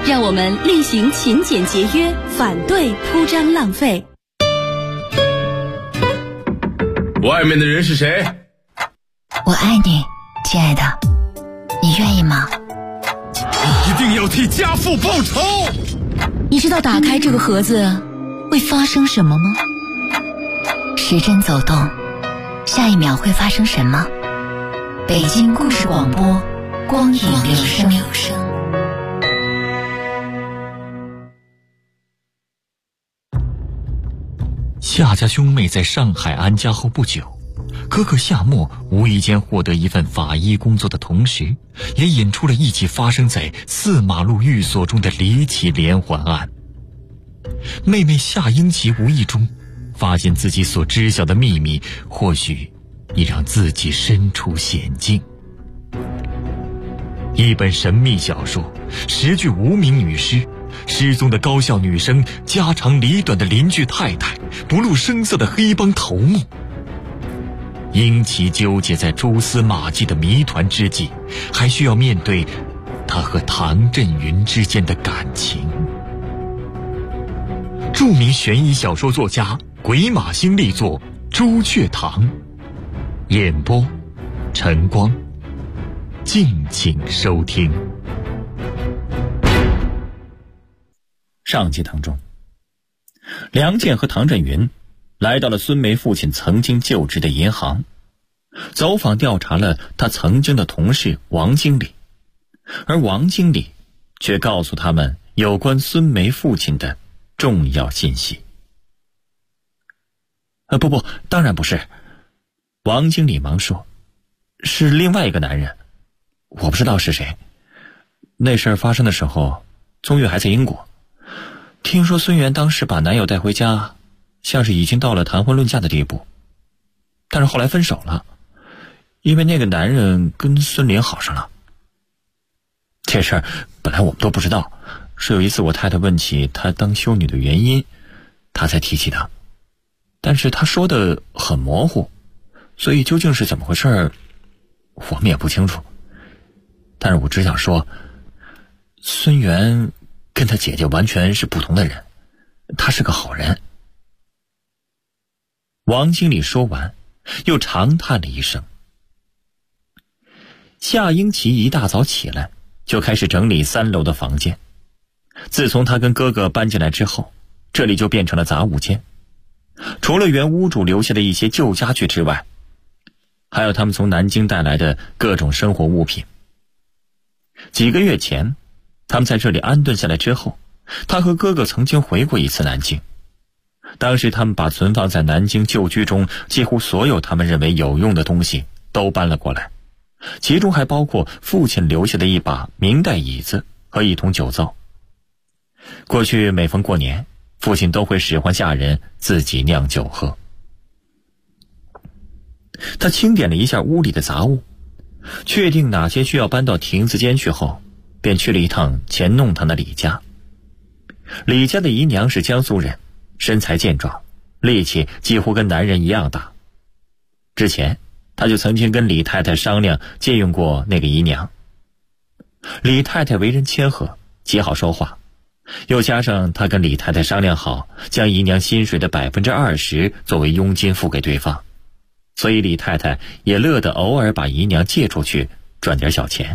让我们厉行勤俭节约，反对铺张浪费。 外面的人是谁？ 我爱你，亲爱的，你愿意吗？ 一定要替家父报仇！ 你知道打开这个盒子会发生什么吗？时针走动，下一秒会发生什么？北京故事广播，光影留声。 夏家兄妹在上海安家后不久，哥哥夏沫无意间获得一份法医工作的同时，也引出了一起发生在4马路寓所中的离奇连环案。妹妹夏英奇无意中发现自己所知晓的秘密，或许已让自己身处险境。一本神秘小说，10具无名女尸，失踪的高校女生，家长里短的邻居太太，不露声色的黑帮头目。英奇纠结在蛛丝马迹的谜团之际，还需要面对他和唐振云之间的感情。著名悬疑小说作家鬼马星力作《朱雀堂》，演播晨光，敬请收听。 上集当中，梁健和唐振云来到了孙梅父亲曾经就职的银行，走访调查了他曾经的同事王经理，而王经理却告诉他们有关孙梅父亲的重要信息。不，当然不是。王经理忙说，是另外一个男人，我不知道是谁。那事儿发生的时候，宗岳还在英国。听说孙元当时把男友带回家，像是已经到了谈婚论嫁的地步，但是后来分手了，因为那个男人跟孙林好上了。这事儿本来我们都不知道，是有一次我太太问起她当修女的原因，她才提起的，但是她说的很模糊，所以究竟是怎么回事我们也不清楚。但是我只想说，孙元跟他姐姐完全是不同的人，他是个好人。王经理说完，又长叹了一声。夏英奇一大早起来，就开始整理3楼的房间。自从他跟哥哥搬进来之后，这里就变成了杂物间。除了原屋主留下的一些旧家具之外，还有他们从南京带来的各种生活物品。几个月前，他们在这里安顿下来之后，他和哥哥曾经回过一次南京。当时他们把存放在南京旧居中几乎所有他们认为有用的东西都搬了过来，其中还包括父亲留下的一把明代椅子和一桶酒糟。过去每逢过年，父亲都会使唤下人自己酿酒喝。他清点了一下屋里的杂物，确定哪些需要搬到亭子间去后，便去了一趟钱弄堂的李家。李家的姨娘是江苏人，身材健壮，力气几乎跟男人一样大。之前他就曾经跟李太太商量借用过那个姨娘。李太太为人谦和，极好说话，又加上他跟李太太商量好，将姨娘薪水的20%作为佣金付给对方，所以李太太也乐得偶尔把姨娘借出去赚点小钱。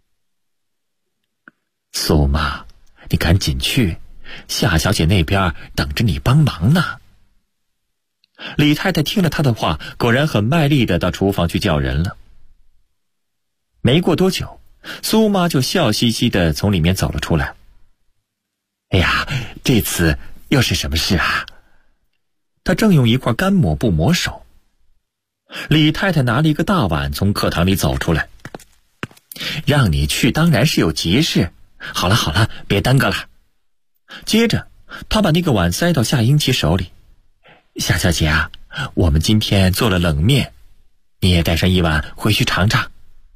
苏妈，你赶紧去，夏小姐那边等着你帮忙呢。李太太听了她的话，果然很卖力地到厨房去叫人了。没过多久，苏妈就笑嘻嘻地从里面走了出来。哎呀，这次又是什么事啊？她正用一块干抹布抹手。李太太拿了一个大碗从课堂里走出来。让你去当然是有急事，好了，别耽搁了。接着她把那个碗塞到夏英奇手里。夏小姐啊，我们今天做了冷面，你也带上一碗回去尝尝。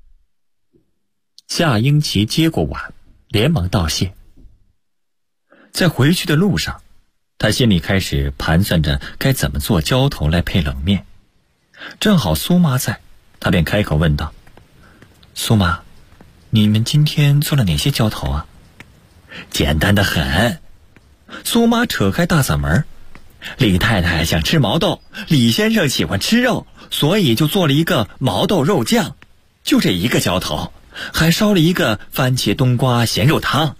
夏英奇接过碗，连忙道谢。在回去的路上，他心里开始盘算着该怎么做浇头来配冷面。正好苏妈在，他便开口问道：苏妈，你们今天做了哪些浇头啊？ 简单的很。苏妈扯开大嗓门，李太太想吃毛豆，李先生喜欢吃肉，所以就做了一个毛豆肉酱，就这一个浇头，还烧了一个番茄冬瓜咸肉汤。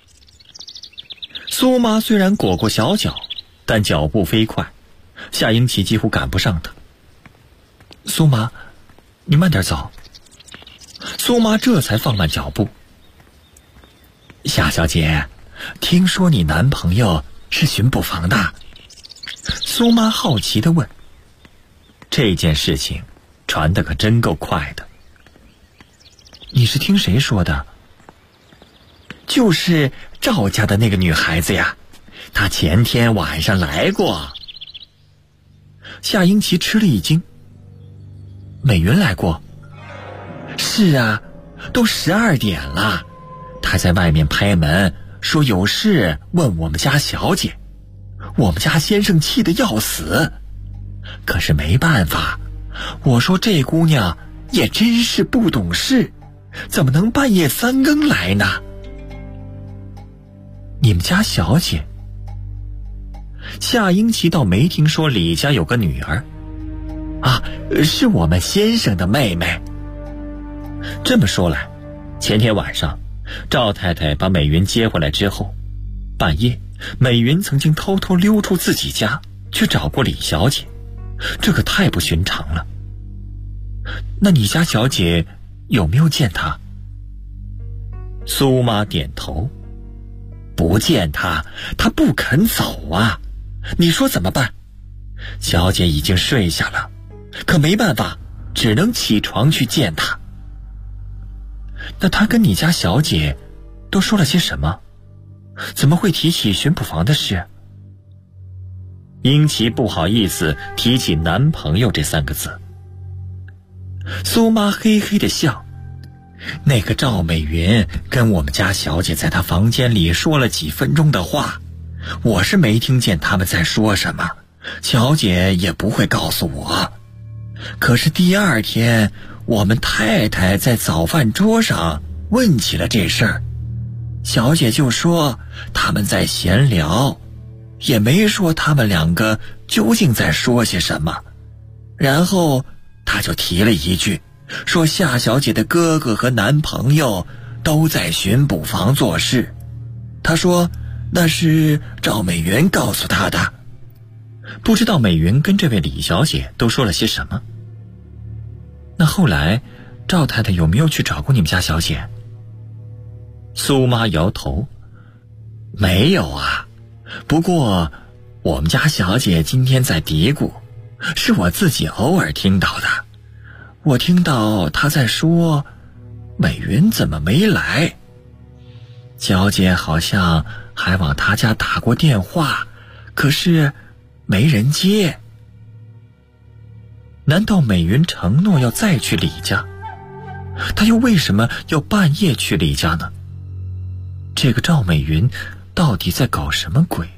苏妈虽然裹过小脚，但脚步飞快，夏英奇几乎赶不上她。苏妈，你慢点走。苏妈这才放慢脚步。夏小姐，听说你男朋友是巡捕房的？苏妈好奇地问。这件事情传得可真够快的。你是听谁说的？就是赵家的那个女孩子呀，她前天晚上来过。夏英奇吃了一惊。美云来过？是啊，都12点了，她在外面拍门，说有事问我们家小姐。我们家先生气得要死，可是没办法，我说这姑娘也真是不懂事，怎么能半夜3更来呢？你们家小姐？夏英奇倒没听说李家有个女儿啊，是我们先生的妹妹。这么说来，前天晚上赵太太把美云接回来之后，半夜美云曾经偷偷溜出自己家去找过李小姐，这可太不寻常了。那你家小姐有没有见她？苏妈点头。不见她，她不肯走啊，你说怎么办？小姐已经睡下了，可没办法，只能起床去见她。那她跟你家小姐都说了些什么？怎么会提起巡捕房的事？英奇不好意思提起男朋友这3个字。苏妈嘿嘿地笑，那个赵美云跟我们家小姐在她房间里说了几分钟的话，我是没听见他们在说什么，小姐也不会告诉我。可是第2天，我们太太在早饭桌上问起了这事儿，小姐就说他们在闲聊，也没说他们2个究竟在说些什么。然后她就提了一句，说夏小姐的哥哥和男朋友都在巡捕房做事。她说那是赵美云告诉她的。不知道美云跟这位李小姐都说了些什么。那后来赵太太有没有去找过你们家小姐？苏妈摇头，没有啊，不过我们家小姐今天在嘀咕，是我自己偶尔听到的。我听到她在说美云怎么没来，小姐好像还往她家打过电话，可是没人接。难道美云承诺要再去李家？她又为什么要半夜去李家呢？这个赵美云到底在搞什么鬼？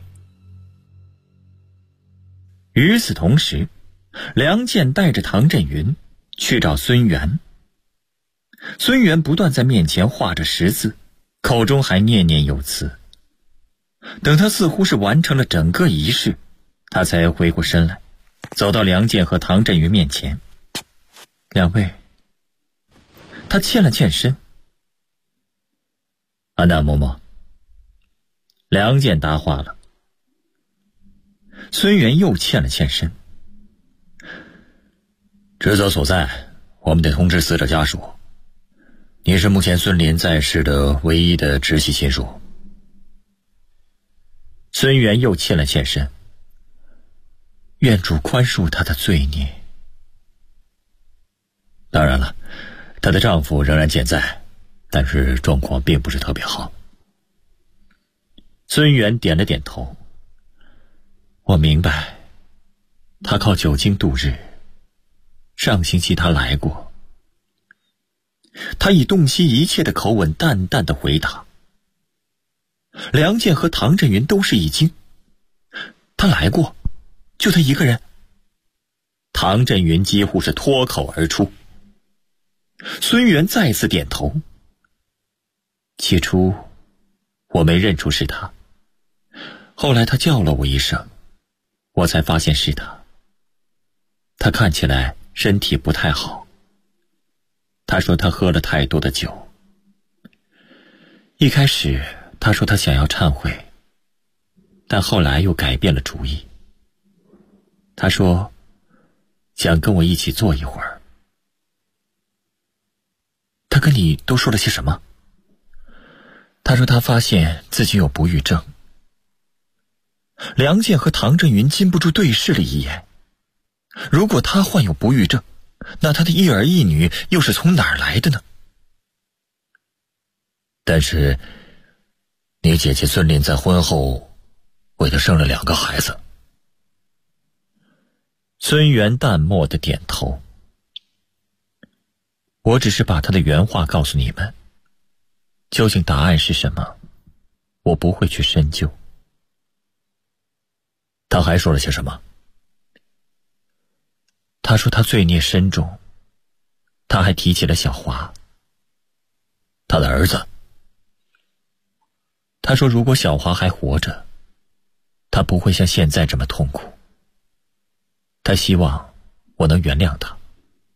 与此同时，梁健带着唐振云去找孙元。孙元不断在面前画着十字，口中还念念有词。等他似乎是完成了整个仪式，他才回过身来，走到梁健和唐振云面前。2位，他欠了欠身。安娜嬷嬷，梁健答话了。孙元又欠了欠身。职责所在，我们得通知死者家属，你是目前孙林在世的唯一的直系亲属。孙元又欠了欠身。愿主宽恕她的罪孽。当然了，她的丈夫仍然健在，但是状况并不是特别好。孙元点了点头。我明白，他靠酒精度日。上星期他来过。他以洞悉一切的口吻淡淡的回答。梁健和唐振云都是一惊。他来过？就他一个人？唐振云几乎是脱口而出。孙元再次点头。起初我没认出是他。后来他叫了我一声，我才发现是他。他看起来身体不太好。他说他喝了太多的酒。一开始他说他想要忏悔，但后来又改变了主意。他说想跟我一起坐一会儿。他跟你都说了些什么？他说他发现自己有不育症。梁健和唐振云禁不住对视了一眼。如果他患有不育症，那他的一儿一女又是从哪儿来的呢？但是你姐姐孙林在婚后为他生了2个孩子。孙元淡漠地点头。我只是把他的原话告诉你们，究竟答案是什么，我不会去深究。他还说了些什么？他说他罪孽深重。他还提起了小华，他的儿子。他说如果小华还活着，他不会像现在这么痛苦。他希望我能原谅他。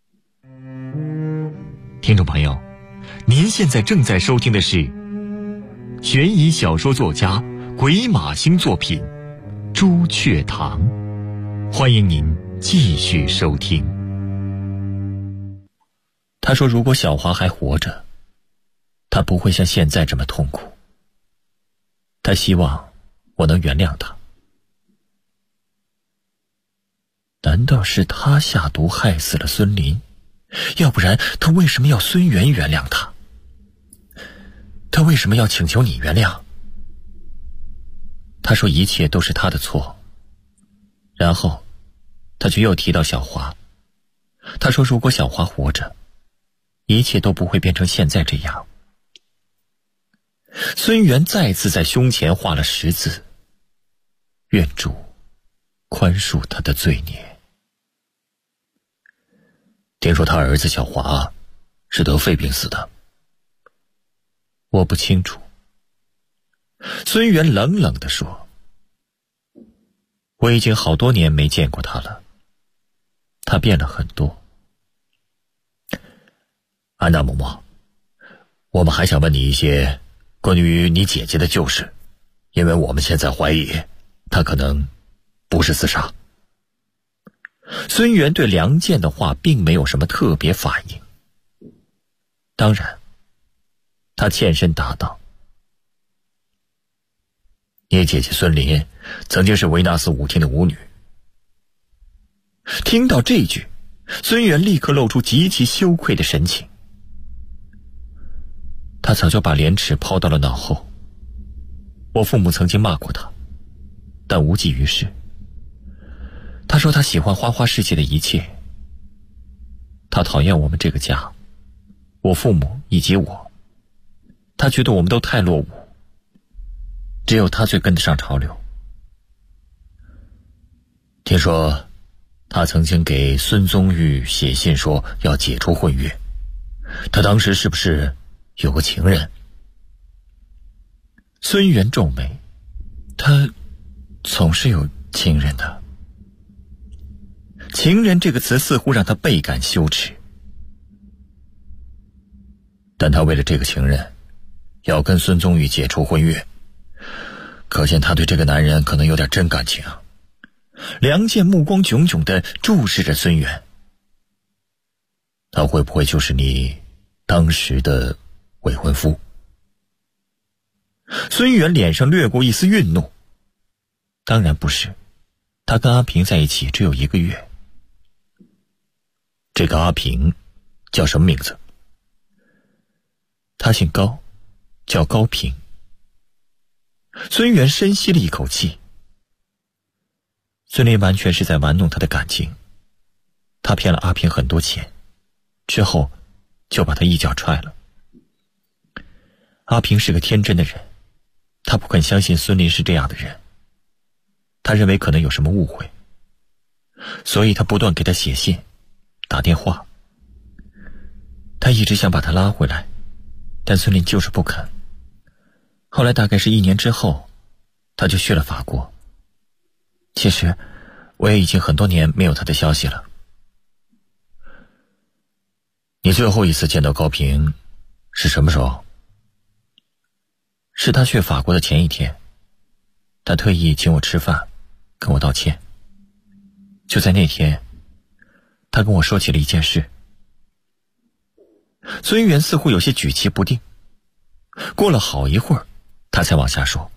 听众朋友，您现在正在收听的是悬疑小说作家鬼马星作品《朱雀堂》，欢迎您继续收听。 他说如果小华还活着，他不会像现在这么痛苦。他希望我能原谅他。难道是他下毒害死了孙林？要不然他为什么要孙元原谅他？他为什么要请求你原谅？他说一切都是他的错。然后他却又提到小华。他说如果小华活着，一切都不会变成现在这样。孙元再次在胸前画了10字，愿主宽恕他的罪孽。听说他儿子小华是得肺病死的。我不清楚。孙元冷冷地说，我已经好多年没见过他了，他变了很多。安娜嬷嬷，我们还想问你一些关于你姐姐的旧事，因为我们现在怀疑她可能不是自杀。孙元对梁健的话并没有什么特别反应。当然，他欠身答道，你姐姐孙林曾经是维纳斯舞厅的舞女。听到这句，孙元立刻露出极其羞愧的神情。他早就把廉耻抛到了脑后。我父母曾经骂过他，但无济于事。他说他喜欢花花世界的一切。他讨厌我们这个家，我父母以及我。他觉得我们都太落伍，只有他最跟得上潮流。听说他曾经给孙宗玉写信说要解除婚约，他当时是不是有个情人？孙元皱眉，他总是有情人的。情人这个词似乎让他倍感羞耻。但他为了这个情人要跟孙宗玉解除婚约，可见他对这个男人可能有点真感情。梁健目光炯炯地注视着孙元。他会不会就是你当时的未婚夫？孙元脸上掠过一丝愠怒。当然不是，他跟阿平在一起只有1个月。这个阿平叫什么名字？他姓高，叫高平。孙元深吸了一口气。孙林完全是在玩弄他的感情。他骗了阿平很多钱，之后就把他一脚踹了。阿平是个天真的人，他不肯相信孙林是这样的人。他认为可能有什么误会，所以他不断给他写信打电话。他一直想把他拉回来，但孙林就是不肯。 后来大概是1年之后，他就去了法国。其实我也已经很多年没有他的消息了。你最后一次见到高平是什么时候？是他去法国的前一天，他特意请我吃饭，跟我道歉。就在那天，他跟我说起了一件事。孙元似乎有些举棋不定，过了好一会儿，他才往下说。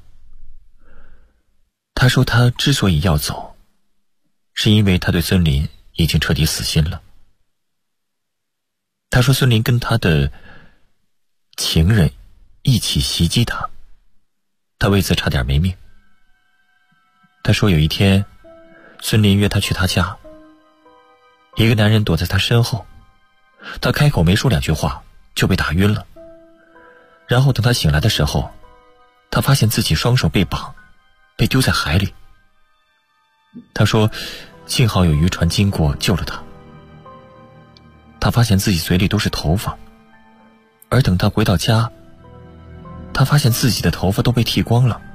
他说他之所以要走，是因为他对孙林已经彻底死心了。他说孙林跟他的情人一起袭击他，他为此差点没命。他说有一天，孙林约他去他家，一个男人躲在他身后，他开口没说2句话就被打晕了。然后等他醒来的时候，他发现自己双手被绑，被丢在海里。他说幸好有渔船经过救了他。他发现自己嘴里都是头发，而等他回到家，他发现自己的头发都被剃光了。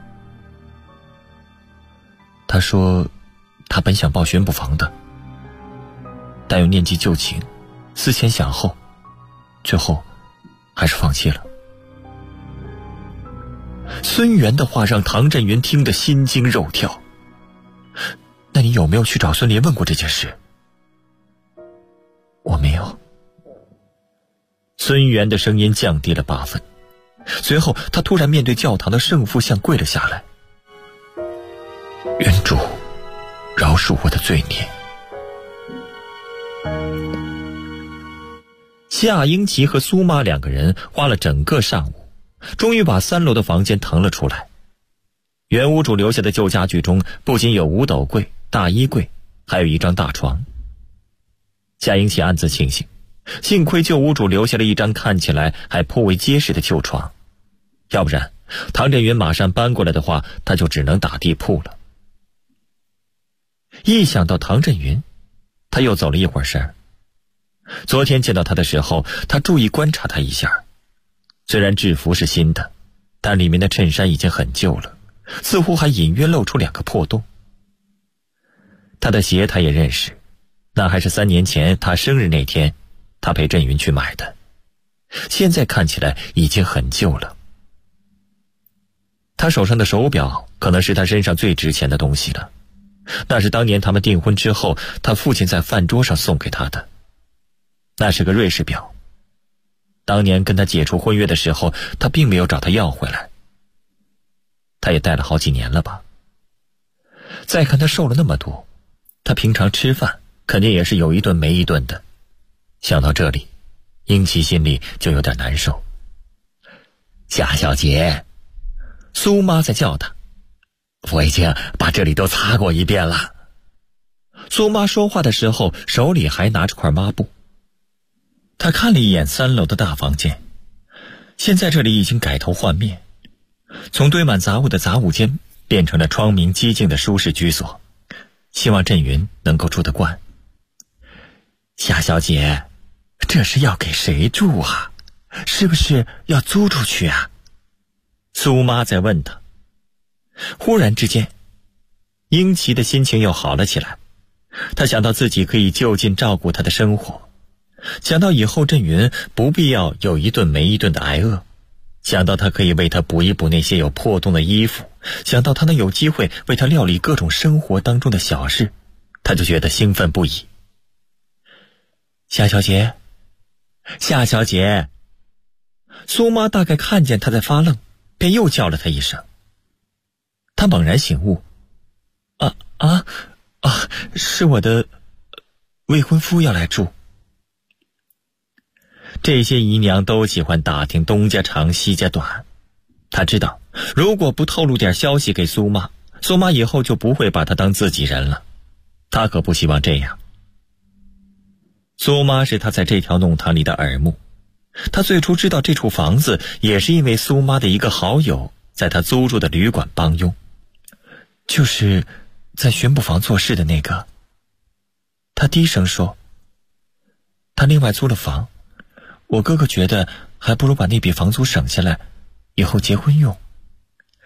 他说他本想报巡捕房的，但又念及旧情，思前想后，最后还是放弃了。孙元的话让唐振云听得心惊肉跳。那你有没有去找孙林问过这件事？我没有。孙元的声音降低了8分，随后他突然面对教堂的圣父像跪了下来。愿主饶恕我的罪孽。夏英奇和苏妈2个人花了整个上午，终于把3楼的房间腾了出来。原屋主留下的旧家具中不仅有五斗柜、大衣柜，还有一张大床。夏英奇暗自庆幸，幸亏旧屋主留下了一张看起来还颇为结实的旧床，要不然唐振云马上搬过来的话，他就只能打地铺了。一想到唐振云，他又走了一会儿神。昨天见到他的时候，他注意观察他一下，虽然制服是新的，但里面的衬衫已经很旧了，似乎还隐约露出2个破洞。他的鞋他也认识，那还是3年前他生日那天他陪振云去买的，现在看起来已经很旧了。他手上的手表可能是他身上最值钱的东西了，那是当年他们订婚之后他父亲在饭桌上送给他的。那是个瑞士表，当年跟他解除婚约的时候，他并没有找他要回来。他也戴了好几年了吧。再看他瘦了那么多，他平常吃饭肯定也是有一顿没一顿的。想到这里，英奇心里就有点难受。夏小姐，苏妈在叫他，我已经把这里都擦过一遍了。苏妈说话的时候手里还拿着块抹布。他看了一眼3楼的大房间，现在这里已经改头换面，从堆满杂物的杂物间变成了窗明几净的舒适居所，希望振云能够住得惯。夏小姐，这是要给谁住啊？是不是要租出去啊？苏妈在问他。忽然之间，英奇的心情又好了起来，他想到自己可以就近照顾他的生活，想到以后振云不必要有一顿没一顿的挨饿，想到他可以为他补一补那些有破洞的衣服，想到他能有机会为他料理各种生活当中的小事，他就觉得兴奋不已。夏小姐，夏小姐。苏妈大概看见他在发愣，便又叫了他一声。他猛然醒悟，是我的未婚夫要来住。这些姨娘都喜欢打听东家长西家短，他知道如果不透露点消息给苏妈，苏妈以后就不会把他当自己人了，他可不希望这样。苏妈是他在这条弄堂里的耳目，他最初知道这处房子也是因为苏妈的一个好友在他租住的旅馆帮佣，就是在巡捕房做事的那个。他低声说，他另外租了房，我哥哥觉得还不如把那笔房租省下来，以后结婚用。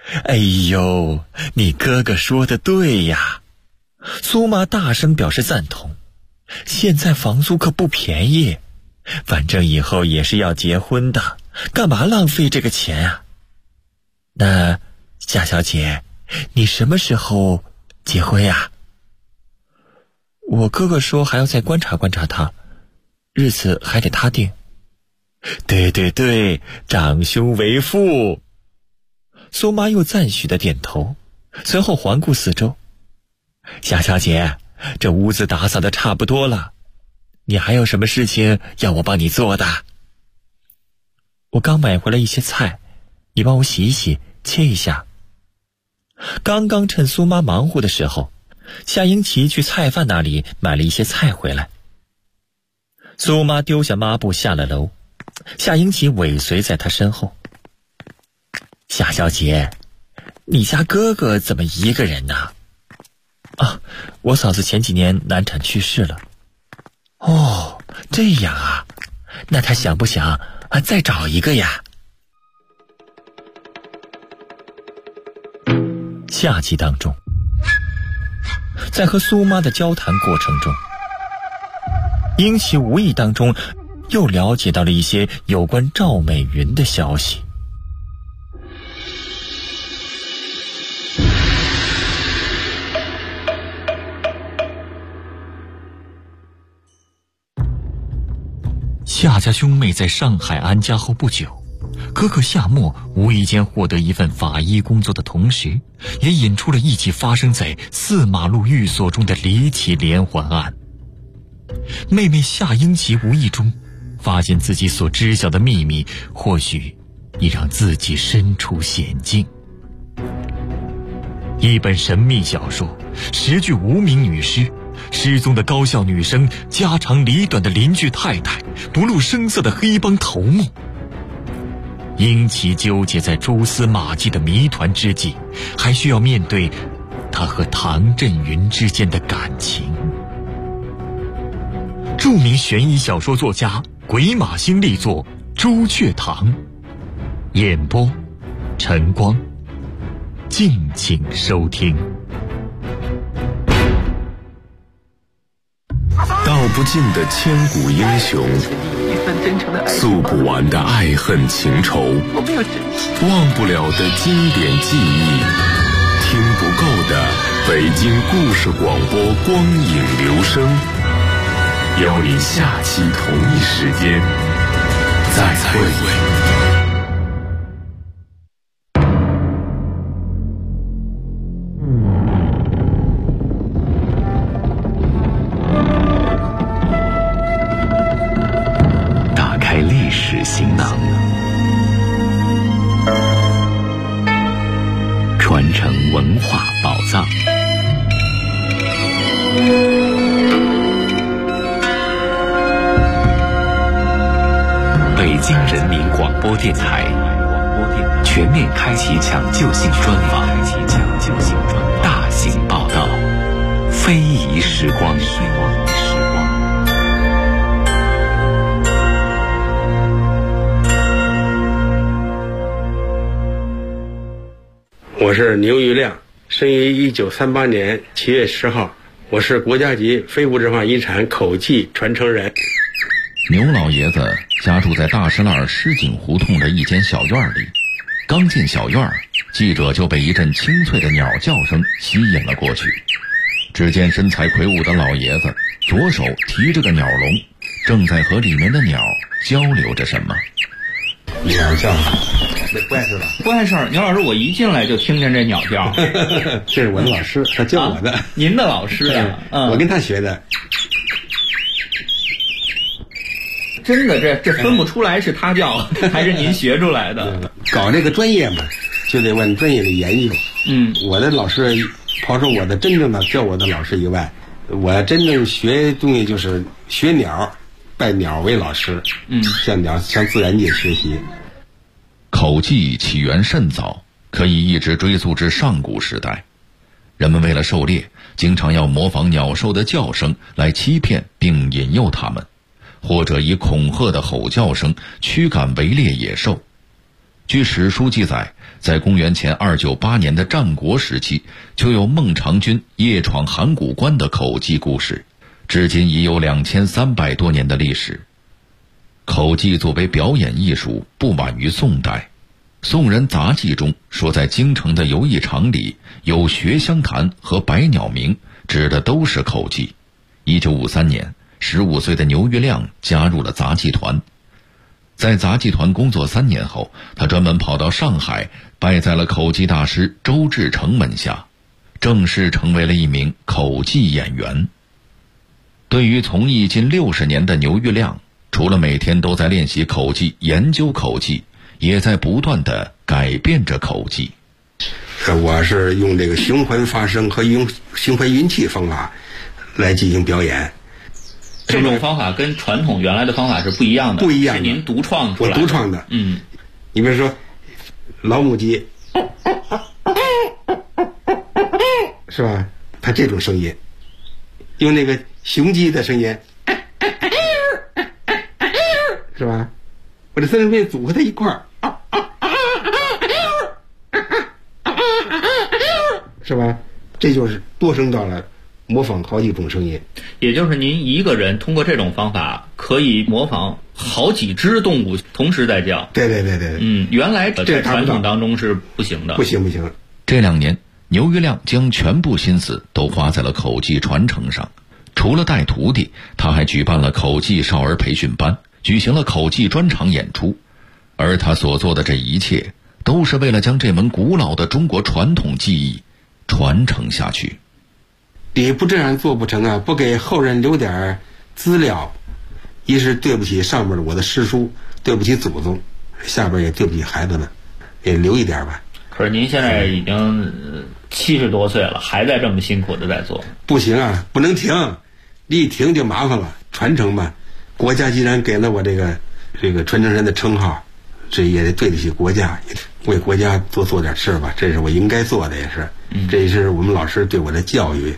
哎呦，你哥哥说的对呀！苏妈大声表示赞同。现在房租可不便宜，反正以后也是要结婚的，干嘛浪费这个钱啊？那夏小姐，你什么时候结婚呀？我哥哥说还要再观察观察他，日子还得他定。对对对，长兄为父。苏妈又赞许的点头，随后环顾四周。夏小姐，这屋子打扫的差不多了，你还有什么事情要我帮你做的？我刚买回来一些菜，你帮我洗一洗，切一下。刚刚趁苏妈忙活的时候，夏英奇去菜贩那里买了一些菜回来。苏妈丢下抹布下了楼，夏英奇尾随在她身后。夏小姐，你家哥哥怎么一个人呢？啊，我嫂子前几年难产去世了。哦，这样啊，那他想不想再找一个呀？下集当中，在和苏妈的交谈过程中，英奇无意当中又了解到了一些有关赵美云的消息。 夏家兄妹在上海安家后不久，哥哥夏沫无意间获得一份法医工作的同时，也引出了一起发生在4马路寓所中的离奇连环案。妹妹夏英奇无意中发现自己所知晓的秘密，或许已让自己身处险境。一本神秘小说，10具无名女尸，失踪的高校女生，家长里短的邻居太太，不露声色的黑帮头目。英奇纠结在蛛丝马迹的谜团之际，还需要面对他和唐振云之间的感情。著名悬疑小说作家鬼马星力作《朱雀堂》，演播晨光，敬请收听。 道不尽的千古英雄，诉不完的爱恨情仇，忘不了的经典记忆，听不够的北京故事广播光影留声，邀您下期同一时间再会。 行囊，传承文化宝藏。北京人民广播电台全面开启抢救性专访，大型报道，非遗时光。 我是牛玉亮，生于1938年7月10号，我是国家级非物质文化遗产口技传承人。 牛老爷子家住在大石栏石井胡同的一间小院里，刚进小院，记者就被一阵清脆的鸟叫声吸引了过去。只见身材魁梧的老爷子左手提着个鸟笼，正在和里面的鸟交流着什么。 鸟叫，不碍事吧？ 不碍事儿。牛老师，我一进来就听见这鸟叫。 这是我的老师，他教我的。 您的老师呀？ 我跟他学的。 真的，这分不出来是他教还是您学出来的。 搞这个专业嘛，就得往专业的研究。我的老师，抛出我的真正的教我的老师以外，我真正学东西就是学鸟，拜鸟为老师。向自然界学习。 口技起源甚早，可以一直追溯至上古时代。人们为了狩猎，经常要模仿鸟兽的叫声来欺骗并引诱它们，或者以恐吓的吼叫声驱赶围猎野兽。 据史书记载，在公元前298年的战国时期，就有孟尝君夜闯函谷关的口技故事，至今已有2300多年的历史。口技作为表演艺术，不晚于宋代。宋人杂记中说，在京城的游艺场里有学香坛和百鸟鸣，指的都是口技。1953年，15岁的牛月亮加入了杂技团。在杂技团工作3年后，他专门跑到上海，拜在了口技大师周志成门下，正式成为了一名口技演员。对于从艺近60年的牛月亮，除了每天都在练习口技、研究口技，也在不断地改变着口技。 我是用这个循环发声和用循环运气方法来进行表演。 这种方法跟传统原来的方法是不一样的， 不一样的， 是您独创出来的。 我独创的。你比如说老母鸡，是吧？它这种声音，用那个雄鸡的声音，是吧？我这三声组合在一块儿，是吧？这就是多声道了，模仿好几种声音。 也就是您一个人通过这种方法可以模仿好几只动物同时在叫。 对。 原来在传统当中是不行的。 不行。 这2年，牛月亮将全部心思都花在了口技传承上。除了带徒弟，他还举办了口技少儿培训班，举行了口技专场演出。而他所做的这一切，都是为了将这门古老的中国传统技艺传承下去。 你不这样做不成啊！不给后人留点资料，一是对不起上面的我的师叔，对不起祖宗，下边也对不起孩子们，也留一点吧。 可是您现在已经70多岁了，还在这么辛苦的在做。 不行啊，不能停，一停就麻烦了。传承吧，国家既然给了我这个传承人的称号，这也得对得起国家，为国家多做点事吧，这是我应该做的，也是，这也是我们老师对我的教育。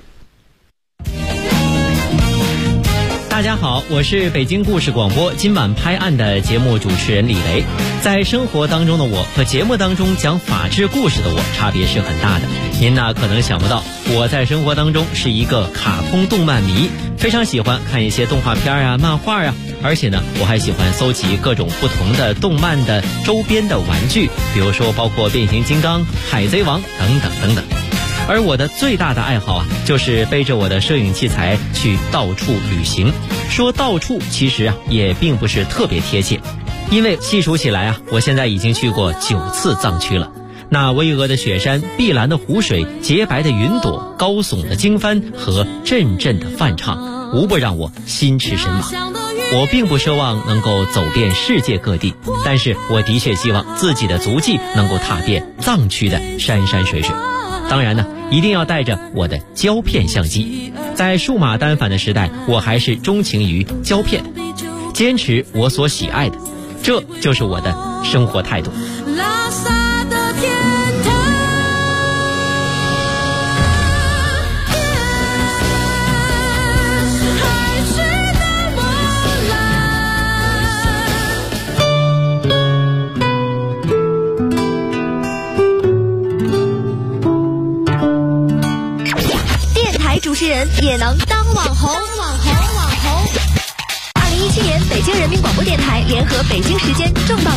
大家好，我是北京故事广播今晚拍案的节目主持人李雷。在生活当中的我和节目当中讲法治故事的我差别是很大的。您呢可能想不到，我在生活当中是一个卡通动漫迷，非常喜欢看一些动画片啊、漫画啊，而且呢我还喜欢搜集各种不同的动漫的周边的玩具，比如说包括变形金刚、海贼王等等等等。而我的最大的爱好啊，就是背着我的摄影器材去到处旅行。说到处其实啊也并不是特别贴切，因为细数起来啊，我现在已经去过9次藏区了。那巍峨的雪山、碧蓝的湖水、洁白的云朵、高耸的经幡和阵阵的梵唱，无不让我心驰神往。我并不奢望能够走遍世界各地，但是我的确希望自己的足迹能够踏遍藏区的山山水水。当然呢，一定要带着我的胶片相机。在数码单反的时代，我还是钟情于胶片，坚持我所喜爱的，这就是我的生活态度。拉萨的天堂，海水的波澜。主持人也能当网红。2017年，北京人民广播电台联合北京时间重磅